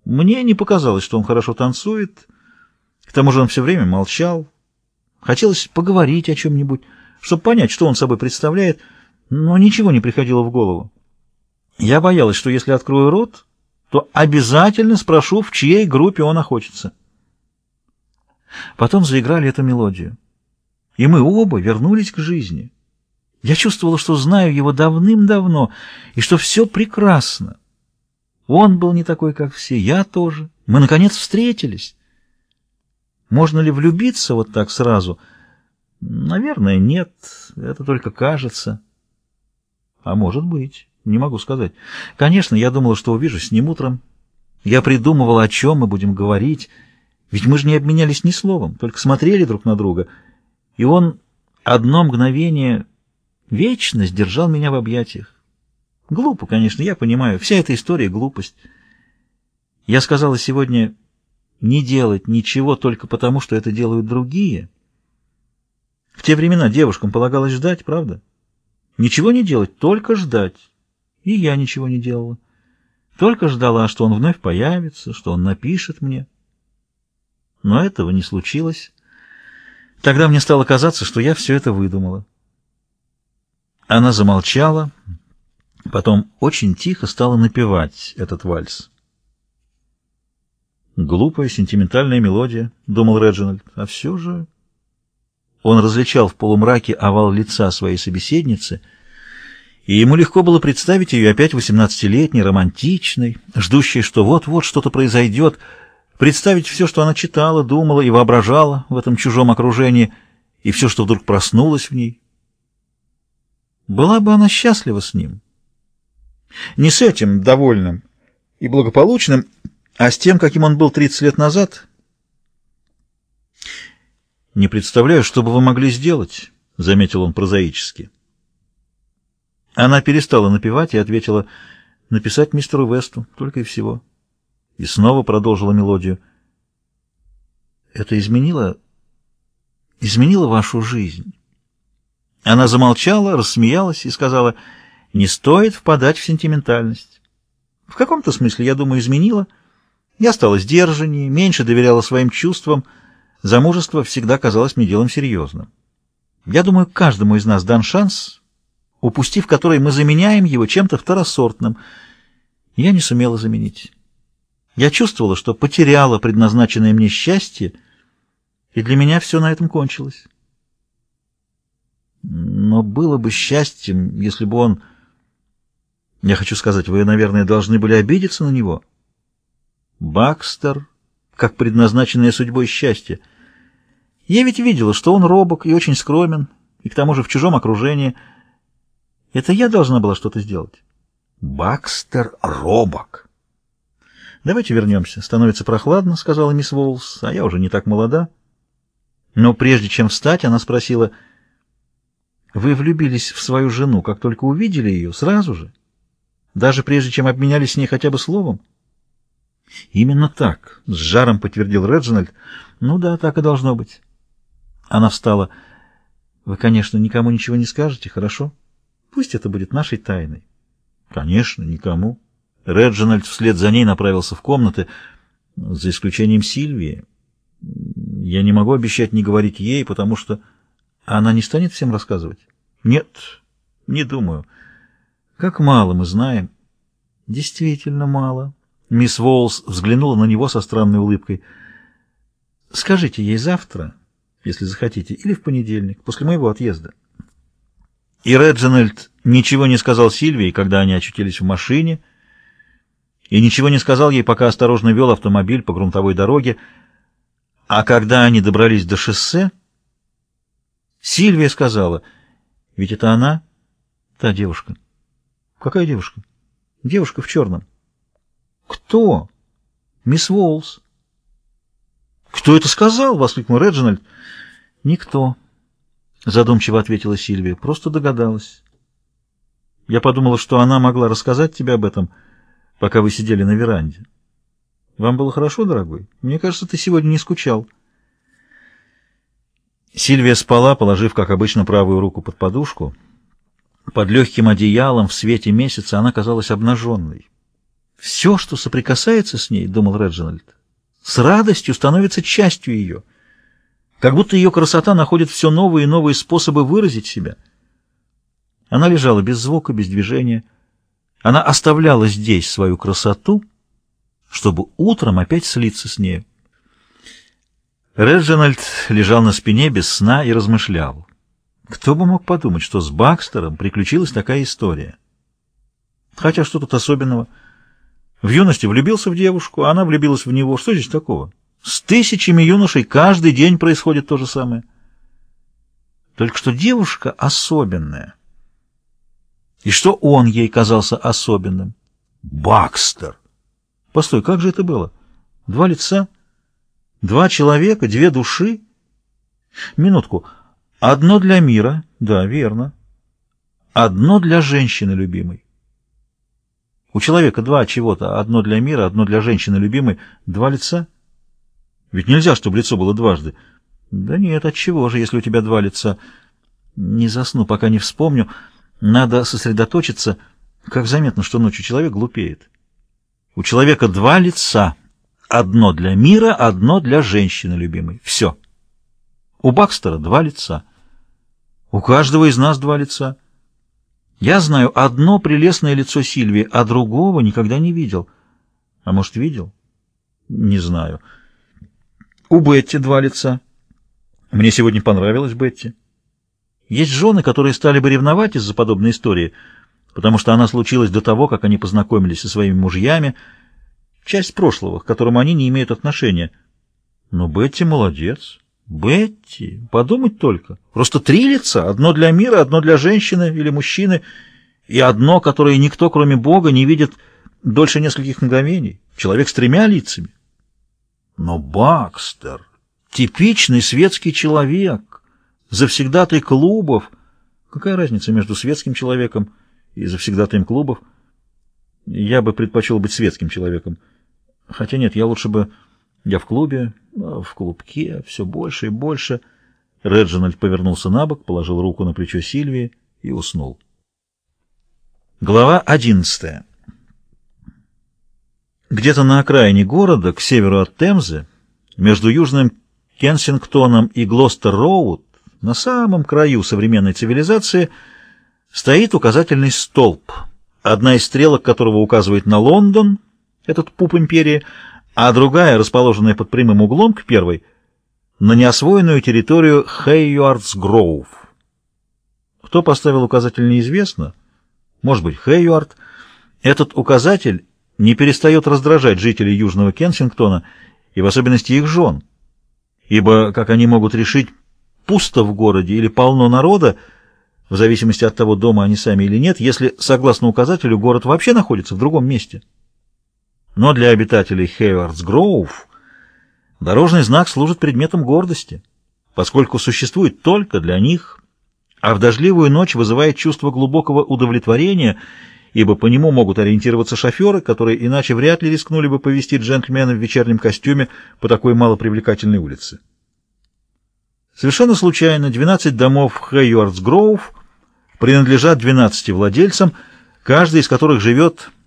Мне не показалось, что он хорошо танцует. К тому же он все время молчал. Хотелось поговорить о чем-нибудь, чтобы понять, что он собой представляет, но ничего не приходило в голову. Я боялась, что если открою рот, то обязательно спрошу, в чьей группе он охотится. Потом заиграли эту мелодию, и мы оба вернулись к жизни. Я чувствовала, что знаю его давным-давно, и что все прекрасно. Он был не такой, как все, я тоже. Мы, наконец, встретились. Можно ли влюбиться вот так сразу? Наверное, нет. Это только кажется. А может быть, не могу сказать. Конечно, я думала, что увижусь с ним утром. Я придумывала, о чем мы будем говорить. Ведь мы же не обменялись ни словом, только смотрели друг на друга. И он одно мгновение, вечность, держал меня в объятиях. Глупо, конечно, я понимаю. Вся эта история — глупость. Я сказала сегодня не делать ничего только потому, что это делают другие. В те времена девушкам полагалось ждать, правда? Ничего не делать, только ждать. И я ничего не делала. Только ждала, что он вновь появится, что он напишет мне. Но этого не случилось. Тогда мне стало казаться, что я все это выдумала. Она замолчала, потом очень тихо стала напевать этот вальс. «Глупая, сентиментальная мелодия», — думал Реджинальд, — а все же... Он различал в полумраке овал лица своей собеседницы, и ему легко было представить ее опять 18-летней, романтичной, ждущей, что вот-вот что-то произойдет, представить все, что она читала, думала и воображала в этом чужом окружении, и все, что вдруг проснулось в ней. Была бы она счастлива с ним. Не с этим довольным и благополучным, а с тем, каким он был 30 лет назад. «Не представляю, что бы вы могли сделать», — заметил он прозаически. Она перестала напевать и ответила: «Написать мистеру Весту, только и всего». И снова продолжила мелодию. «Это изменило вашу жизнь?» Она замолчала, рассмеялась и сказала: «Не стоит впадать в сентиментальность. В каком-то смысле, я думаю, изменила. Я стала сдержаннее, меньше доверяла своим чувствам. Замужество всегда казалось мне делом серьезным. Я думаю, каждому из нас дан шанс, упустив который мы заменяем его чем-то второсортным. Я не сумела заменить. Я чувствовала, что потеряла предназначенное мне счастье, и для меня все на этом кончилось. Но было бы счастьем, если бы он... Я хочу сказать, вы, наверное, должны были обидеться на него. Бакстер, как предназначенное судьбой счастье. Я ведь видела, что он робок и очень скромен, и к тому же в чужом окружении. Это я должна была что-то сделать. Бакстер робок. «Давайте вернемся. Становится прохладно», — сказала мисс Уоллс, — «а я уже не так молода». Но прежде чем встать, она спросила: «Вы влюбились в свою жену, как только увидели ее, сразу же? Даже прежде чем обменялись с ней хотя бы словом?» «Именно так», — с жаром подтвердил Реджинальд. «Ну да, так и должно быть». Она встала. «Вы, конечно, никому ничего не скажете, хорошо? Пусть это будет нашей тайной». «Конечно, никому». Реджинальд вслед за ней направился в комнаты, за исключением Сильвии. «Я не могу обещать не говорить ей, потому что она не станет всем рассказывать». «Нет, не думаю. Как мало мы знаем». «Действительно мало». Мисс Уоллс взглянула на него со странной улыбкой. «Скажите ей завтра, если захотите, или в понедельник, после моего отъезда». И Реджинальд ничего не сказал Сильвии, когда они очутились в машине, и ничего не сказал ей, пока осторожно вел автомобиль по грунтовой дороге. А когда они добрались до шоссе, Сильвия сказала: «Ведь это она, та девушка». «Какая девушка?» «Девушка в черном». «Кто?» «Мисс Уоллс». «Кто это сказал?» — воскликнул Реджинальд. «Никто», — задумчиво ответила Сильвия. «Просто догадалась. Я подумала, что она могла рассказать тебе об этом, пока вы сидели на веранде. Вам было хорошо, дорогой? Мне кажется, ты сегодня не скучал». Сильвия спала, положив, как обычно, правую руку под подушку. Под легким одеялом в свете месяца она казалась обнаженной. Все, что соприкасается с ней, — думал Реджинальд, — с радостью становится частью ее, как будто ее красота находит все новые и новые способы выразить себя. Она лежала без звука, без движения. Она оставляла здесь свою красоту, чтобы утром опять слиться с нею. Реджинальд лежал на спине без сна и размышлял. Кто бы мог подумать, что с Бакстером приключилась такая история? Хотя что тут особенного? В юности влюбился в девушку, а она влюбилась в него. Что здесь такого? С тысячами юношей каждый день происходит то же самое. Только что девушка особенная. И что он ей казался особенным? Бакстер! Постой, как же это было? Два лица, два человека, две души? Минутку. Одно для мира, да, верно. Одно для женщины любимой. У человека два чего-то, одно для мира, одно для женщины любимой, два лица? Ведь нельзя, чтобы лицо было дважды. Да нет, отчего же, если у тебя два лица? Не засну, пока не вспомню. Надо сосредоточиться. Как заметно, что ночью человек глупеет. У человека два лица. Одно для мира, одно для женщины любимой. Все. У Бакстера два лица. У каждого из нас два лица. Я знаю одно прелестное лицо Сильвии, а другого никогда не видел. А может, видел? Не знаю. У Бетти два лица. Мне сегодня понравилась Бетти. Есть жены, которые стали бы ревновать из-за подобной истории, потому что она случилась до того, как они познакомились со своими мужьями, часть прошлого, к которому они не имеют отношения. Но Бетти молодец. Бетти, подумать только. Просто три лица. Одно для мира, одно для женщины или мужчины, и одно, которое никто, кроме Бога, не видит дольше нескольких мгновений. Человек с тремя лицами. Но Бакстер, типичный светский человек, завсегдатай клубов. Какая разница между светским человеком и завсегдатаем клубов? Я бы предпочел быть светским человеком. Хотя нет, я лучше бы... Я в клубе, в клубке, все больше и больше. Реджинальд повернулся на бок, положил руку на плечо Сильвии и уснул. Глава 11. Где-то на окраине города, к северу от Темзы, между Южным Кенсингтоном и Глостер-Роуд, на самом краю современной цивилизации, стоит указательный столб, одна из стрелок которого указывает на Лондон, этот пуп империи, а другая, расположенная под прямым углом к первой, на неосвоенную территорию Хейюардс-Гроув. Кто поставил указатель, неизвестно. Может быть, Хейюард. Этот указатель не перестает раздражать жителей Южного Кенсингтона и в особенности их жен, ибо, как они могут решить, пусто в городе или полно народа, в зависимости от того, дома они сами или нет, если, согласно указателю, город вообще находится в другом месте. Но для обитателей Хейюардс-Гроув дорожный знак служит предметом гордости, поскольку существует только для них, а в дождливую ночь вызывает чувство глубокого удовлетворения, ибо по нему могут ориентироваться шоферы, которые иначе вряд ли рискнули бы повезти джентльмена в вечернем костюме по такой малопривлекательной улице. Совершенно случайно 12 домов Хейюардс-Гроув принадлежат 12 владельцам, каждый из которых живет